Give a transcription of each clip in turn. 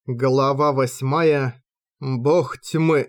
Глава 8. Бог тьмы.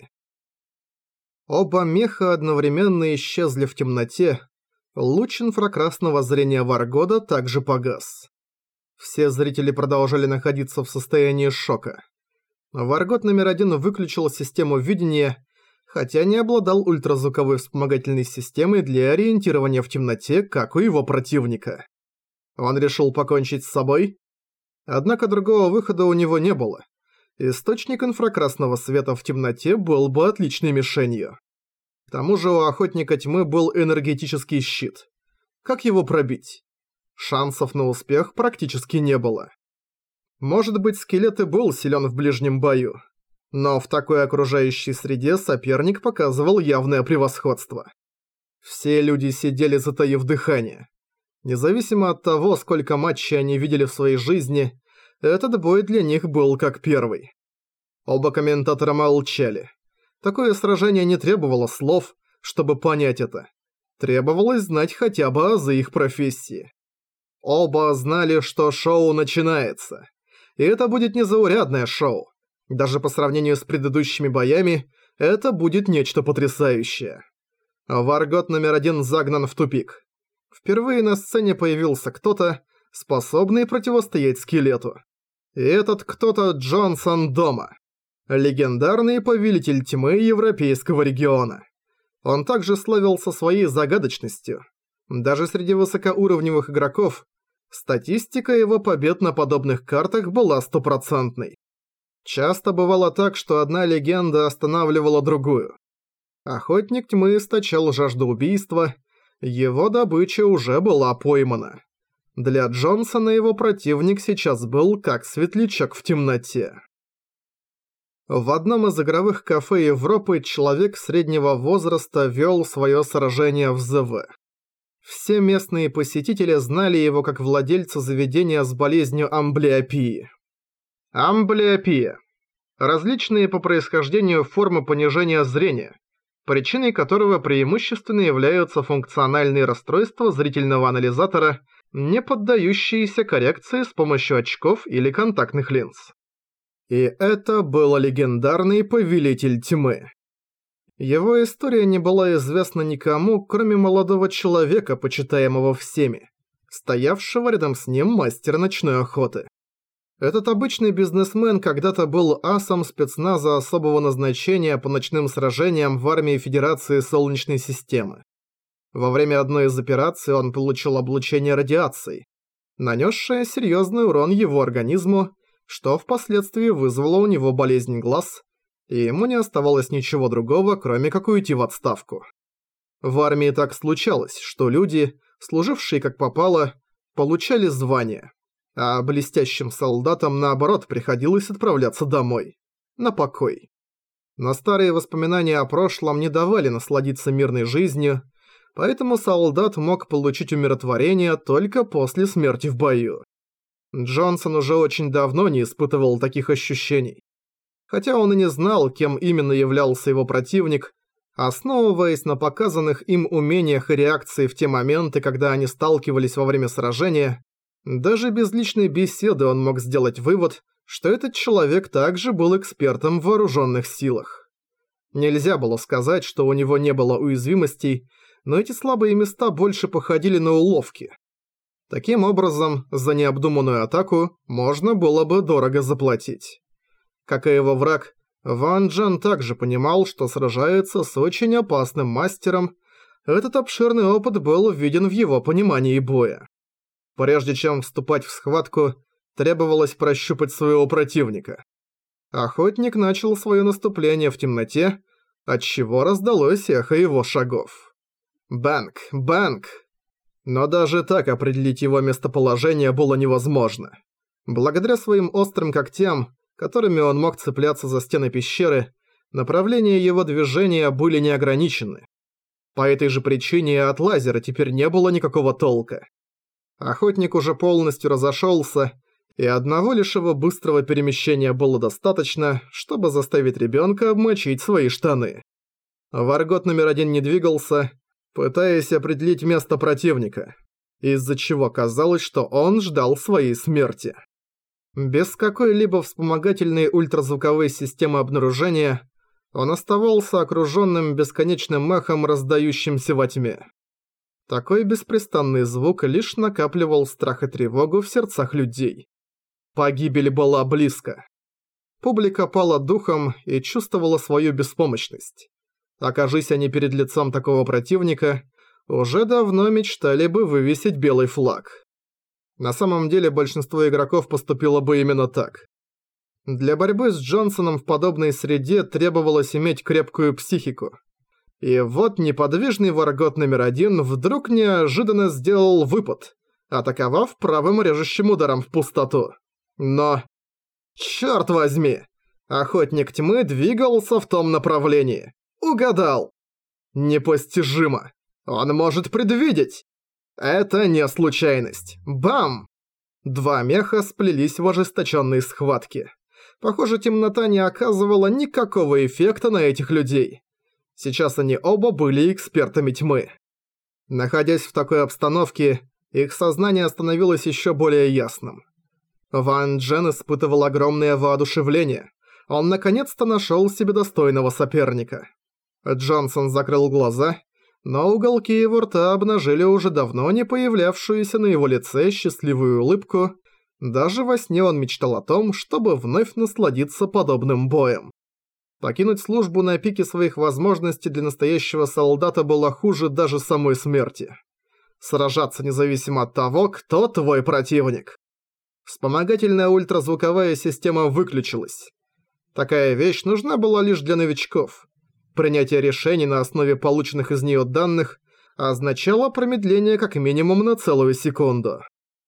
Оба меха одновременно исчезли в темноте. Луч инфракрасного зрения Варгода также погас. Все зрители продолжали находиться в состоянии шока. Варгод номер 1 выключил систему видения, хотя не обладал ультразвуковой вспомогательной системой для ориентирования в темноте, как у его противника. Он решил покончить с собой. Однако другого выхода у него не было. Источник инфракрасного света в темноте был бы отличной мишенью. К тому же у Охотника Тьмы был энергетический щит. Как его пробить? Шансов на успех практически не было. Может быть, скелет и был силен в ближнем бою, но в такой окружающей среде соперник показывал явное превосходство. Все люди сидели, затаив дыхание. Независимо от того, сколько матчей они видели в своей жизни, этот бой для них был как первый. Оба комментатора молчали. Такое сражение не требовало слов, чтобы понять это. Требовалось знать хотя бы азы их профессии. Оба знали, что шоу начинается. И это будет незаурядное шоу. Даже по сравнению с предыдущими боями, это будет нечто потрясающее. Варгод номер 1 загнан в тупик. Впервые на сцене появился кто-то, способный противостоять скелету. И этот кто-то Джонсон Дома. Легендарный повелитель тьмы европейского региона. Он также славился своей загадочностью. Даже среди высокоуровневых игроков статистика его побед на подобных картах была стопроцентной. Часто бывало так, что одна легенда останавливала другую. Охотник Тьмы источал жажду убийства. Его добыча уже была поймана. Для Джонсона его противник сейчас был как светлячок в темноте. В одном из игровых кафе Европы человек среднего возраста вел свое сражение в ЗВ. Все местные посетители знали его как владельца заведения с болезнью амблиопии. Амблиопия. Различные по происхождению формы понижения зрения, причиной которого преимущественно являются функциональные расстройства зрительного анализатора, не поддающиеся коррекции с помощью очков или контактных линз. И это был легендарный повелитель тьмы. Его история не была известна никому, кроме молодого человека, почитаемого всеми, стоявшего рядом с ним мастера ночной охоты. Этот обычный бизнесмен когда-то был асом спецназа особого назначения по ночным сражениям в армии Федерации Солнечной системы. Во время одной из операций он получил облучение радиацией, нанесшее серьезный урон его организму, что впоследствии вызвало у него болезнь глаз, и ему не оставалось ничего другого, кроме как уйти в отставку. В армии так случалось, что люди, служившие как попало, получали звания, а блестящим солдатам, наоборот, приходилось отправляться домой, на покой. Но старые воспоминания о прошлом не давали насладиться мирной жизнью, поэтому солдат мог получить умиротворение только после смерти в бою. Джонсон уже очень давно не испытывал таких ощущений. Хотя он и не знал, кем именно являлся его противник, основываясь на показанных им умениях и реакции в те моменты, когда они сталкивались во время сражения, даже без личной беседы он мог сделать вывод, что этот человек также был экспертом в вооруженных силах. Нельзя было сказать, что у него не было уязвимостей, но эти слабые места больше походили на уловки. Таким образом, за необдуманную атаку можно было бы дорого заплатить. Как и его враг, Ван Джен также понимал, что сражается с очень опасным мастером. Этот обширный опыт был виден в его понимании боя. Прежде чем вступать в схватку, требовалось прощупать своего противника. Охотник начал свое наступление в темноте, отчего раздалось эхо его шагов. Бэнг, бэнг! Но даже так определить его местоположение было невозможно. Благодаря своим острым когтям, которыми он мог цепляться за стены пещеры, направления его движения были неограничены. По этой же причине от лазера теперь не было никакого толка. Охотник уже полностью разошелся, и одного лишь его быстрого перемещения было достаточно, чтобы заставить ребенка обмочить свои штаны. Варгод номер 1 не двигался, пытаясь определить место противника, из-за чего казалось, что он ждал своей смерти. Без какой-либо вспомогательной ультразвуковой системы обнаружения он оставался окружённым бесконечным эхом, раздающимся во тьме. Такой беспрестанный звук лишь накапливал страх и тревогу в сердцах людей. Погибель была близко. Публика пала духом и чувствовала свою беспомощность. Окажись они перед лицом такого противника, уже давно мечтали бы вывесить белый флаг. На самом деле большинство игроков поступило бы именно так. Для борьбы с Джонсоном в подобной среде требовалось иметь крепкую психику. И вот неподвижный Варгот номер 1 вдруг неожиданно сделал выпад, атаковав правым режущим ударом в пустоту. Но... Чёрт возьми! Охотник тьмы двигался в том направлении. Угадал! Непостижимо! Он может предвидеть! Это не случайность. Бам! Два меха сплелись в ожесточенной схватке. Похоже, темнота не оказывала никакого эффекта на этих людей. Сейчас они оба были экспертами тьмы. Находясь в такой обстановке, их сознание становилось еще более ясным. Ван Джен испытывал огромное воодушевление. Он наконец-то нашел себе достойного соперника. Джонсон закрыл глаза, но уголки его рта обнажили уже давно не появлявшуюся на его лице счастливую улыбку. Даже во сне он мечтал о том, чтобы вновь насладиться подобным боем. Покинуть службу на пике своих возможностей для настоящего солдата было хуже даже самой смерти. Сражаться независимо от того, кто твой противник. Вспомогательная ультразвуковая система выключилась. Такая вещь нужна была лишь для новичков. Принятие решений на основе полученных из нее данных означало промедление как минимум на целую секунду.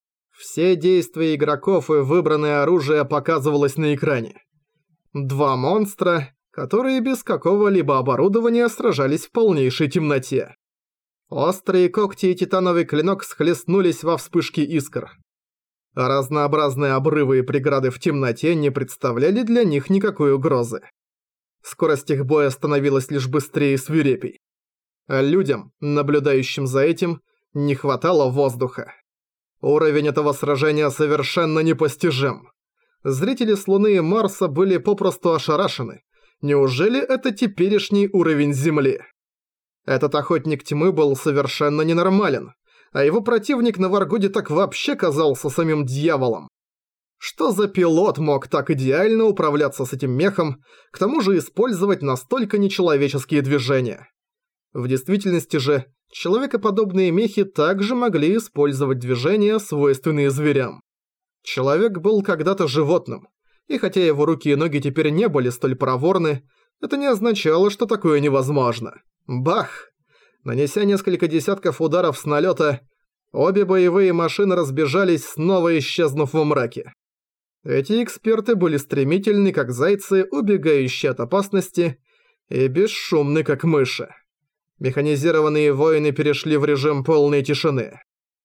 Все действия игроков и выбранное оружие показывалось на экране. Два монстра, которые без какого-либо оборудования сражались в полнейшей темноте. Острые когти и титановый клинок схлестнулись во вспышке искр. Разнообразные обрывы и преграды в темноте не представляли для них никакой угрозы. Скорость их боя становилась лишь быстрее и свирепей. А людям, наблюдающим за этим, не хватало воздуха. Уровень этого сражения совершенно непостижим. Зрители с Луны и Марса были попросту ошарашены. Неужели это теперешний уровень Земли? Этот охотник тьмы был совершенно ненормален, а его противник на Варгоде так вообще казался самим дьяволом. Что за пилот мог так идеально управляться с этим мехом, к тому же использовать настолько нечеловеческие движения? В действительности же, человекоподобные мехи также могли использовать движения, свойственные зверям. Человек был когда-то животным, и хотя его руки и ноги теперь не были столь проворны, это не означало, что такое невозможно. Бах! Нанеся несколько десятков ударов с налета, обе боевые машины разбежались, снова исчезнув во мраке. Эти эксперты были стремительны, как зайцы, убегающие от опасности, и бесшумны, как мыши. Механизированные воины перешли в режим полной тишины.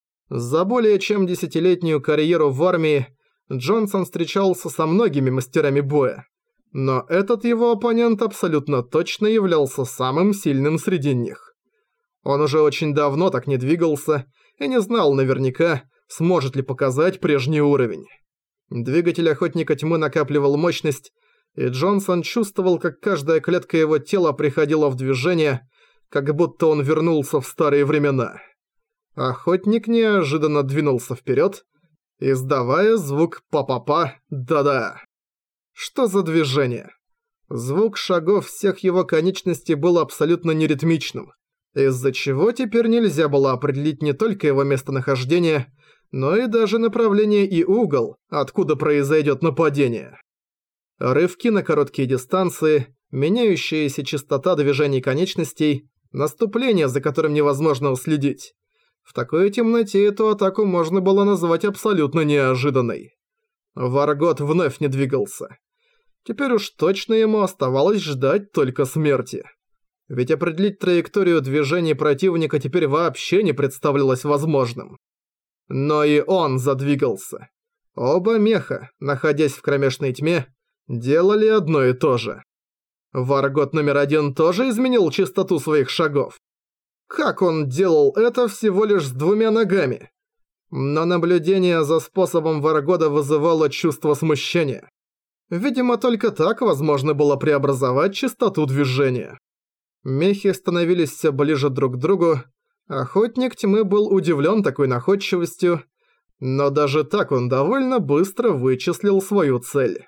За более чем десятилетнюю карьеру в армии Джонсон встречался со многими мастерами боя, но этот его оппонент абсолютно точно являлся самым сильным среди них. Он уже очень давно так не двигался и не знал наверняка, сможет ли показать прежний уровень. Двигатель Охотника Тьмы накапливал мощность, и Джонсон чувствовал, как каждая клетка его тела приходила в движение, как будто он вернулся в старые времена. Охотник неожиданно двинулся вперед, издавая звук «па-па-па, да-да». Что за движение? Звук шагов всех его конечностей был абсолютно неритмичным, из-за чего теперь нельзя было определить не только его местонахождение, но и даже направление и угол, откуда произойдет нападение. Рывки на короткие дистанции, меняющаяся частота движений конечностей, наступление, за которым невозможно уследить. В такой темноте эту атаку можно было назвать абсолютно неожиданной. Варгот вновь не двигался. Теперь уж точно ему оставалось ждать только смерти. Ведь определить траекторию движений противника теперь вообще не представлялось возможным. Но и он задвигался. Оба меха, находясь в кромешной тьме, делали одно и то же. Варгот номер 1 тоже изменил частоту своих шагов. Как он делал это всего лишь с двумя ногами? но наблюдение за способом Варгода вызывало чувство смущения. Видимо, только так возможно было преобразовать частоту движения. Мехи становились все ближе друг к другу. Охотник Тьмы был удивлен такой находчивостью, но даже так он довольно быстро вычислил свою цель.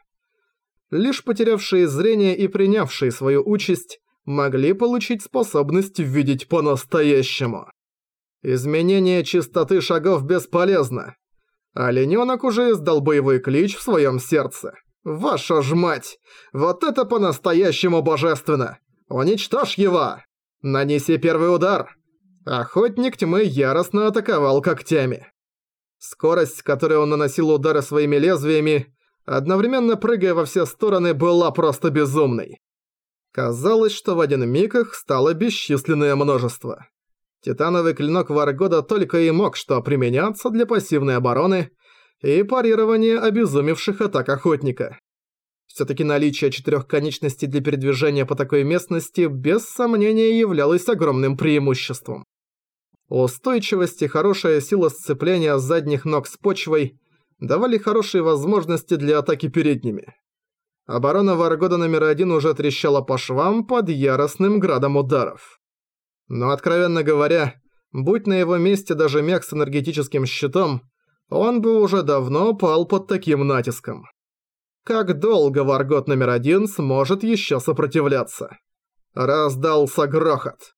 Лишь потерявшие зрение и принявшие свою участь могли получить способность видеть по-настоящему. Изменение частоты шагов бесполезно. Оленёнок уже издал боевой клич в своем сердце. «Ваша ж мать! Вот это по-настоящему божественно! Уничтожь его! Нанеси первый удар!» Охотник Тьмы яростно атаковал когтями. Скорость, с которой он наносил удары своими лезвиями, одновременно прыгая во все стороны, была просто безумной. Казалось, что в один миг их стало бесчисленное множество. Титановый клинок Варгода только и мог что применяться для пассивной обороны и парирования обезумевших атак охотника. Всё-таки наличие 4 конечностей для передвижения по такой местности без сомнения являлось огромным преимуществом. Устойчивость и хорошая сила сцепления задних ног с почвой давали хорошие возможности для атаки передними. Оборона Варгода номер 1 уже трещала по швам под яростным градом ударов. Но, откровенно говоря, будь на его месте даже мех с энергетическим щитом, он бы уже давно пал под таким натиском. Как долго Варгод номер 1 сможет еще сопротивляться? Раздался грохот.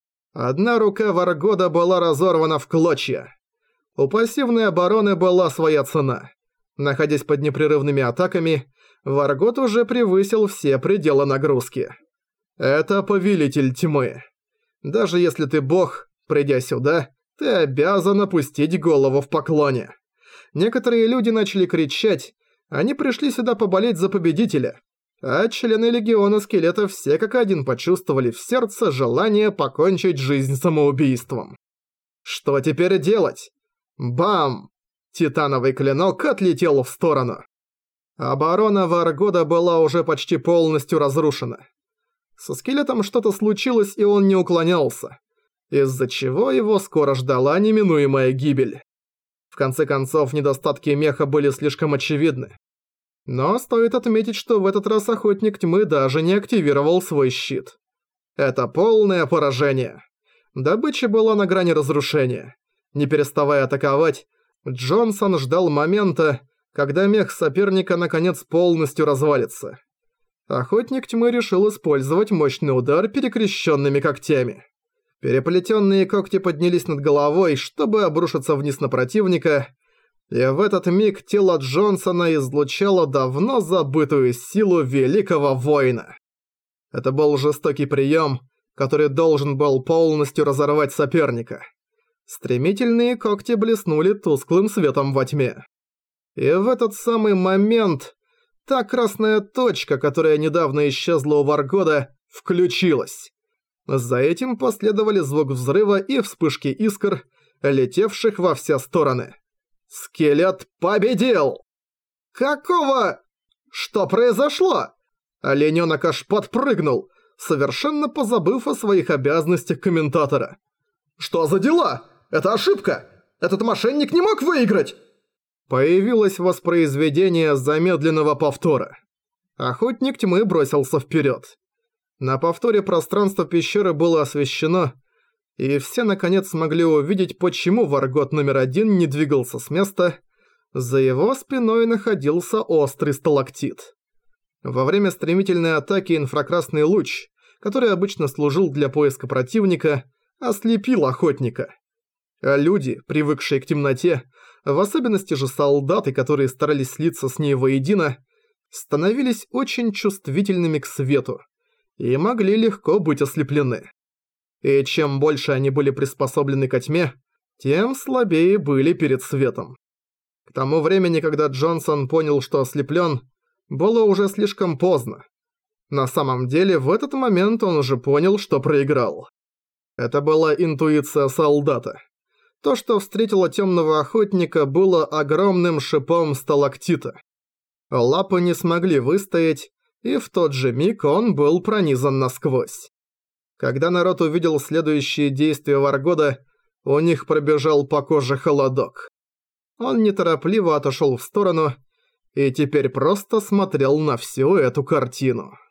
Одна рука Варгода была разорвана в клочья. У пассивной обороны была своя цена. Находясь под непрерывными атаками, Варгод уже превысил все пределы нагрузки. Это Повелитель Тьмы. Даже если ты бог, придя сюда, ты обязан опустить голову в поклоне. Некоторые люди начали кричать, они пришли сюда поболеть за победителя. А члены Легиона Скелетов все как один почувствовали в сердце желание покончить жизнь самоубийством. Что теперь делать? Бам! Титановый клинок отлетел в сторону. Оборона Варгода была уже почти полностью разрушена. Со скелетом что-то случилось, и он не уклонялся, из-за чего его скоро ждала неминуемая гибель. В конце концов, недостатки меха были слишком очевидны. Но стоит отметить, что в этот раз Охотник Тьмы даже не активировал свой щит. Это полное поражение. Добыча была на грани разрушения. Не переставая атаковать, Джонсон ждал момента, когда мех соперника наконец полностью развалится. Охотник Тьмы решил использовать мощный удар перекрещенными когтями. Переплетенные когти поднялись над головой, чтобы обрушиться вниз на противника, и в этот миг тело Джонсона излучало давно забытую силу великого воина. Это был жестокий прием, который должен был полностью разорвать соперника. Стремительные когти блеснули тусклым светом во тьме. И в этот самый момент та красная точка, которая недавно исчезла у Варгода, включилась. За этим последовали звук взрыва и вспышки искр, летевших во все стороны. Скелет победил! Какого? Что произошло? Оленёнок аж подпрыгнул, совершенно позабыв о своих обязанностях комментатора. Что за дела? Это ошибка! Этот мошенник не мог выиграть! Появилось воспроизведение замедленного повтора. Охотник Тьмы бросился вперед. На повторе пространство пещеры было освещено, и все наконец смогли увидеть, почему Варгод номер 1 не двигался с места. За его спиной находился острый сталактит. Во время стремительной атаки инфракрасный луч, который обычно служил для поиска противника, ослепил охотника. А люди, привыкшие к темноте, в особенности же солдаты, которые старались слиться с ней воедино, становились очень чувствительными к свету и могли легко быть ослеплены. И чем больше они были приспособлены ко тьме, тем слабее были перед светом. К тому времени, когда Джонсон понял, что ослеплен, было уже слишком поздно. На самом деле, в этот момент он уже понял, что проиграл. Это была интуиция солдата. То, что встретило темного охотника, было огромным шипом сталактита. Лапы не смогли выстоять, и в тот же миг он был пронизан насквозь. Когда народ увидел следующие действия Варгода, у них пробежал по коже холодок. Он неторопливо отошел в сторону и теперь просто смотрел на всю эту картину.